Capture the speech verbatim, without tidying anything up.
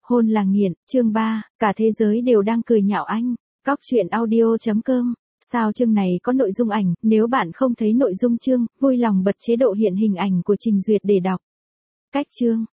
Hôn là nghiện, chương ba, cả thế giới đều đang cười nhạo anh. Cóc truyện audio chấm com. Sao chương này có nội dung ảnh, nếu bạn không thấy nội dung chương, vui lòng bật chế độ hiện hình ảnh của Trình Duyệt để đọc. Cách chương.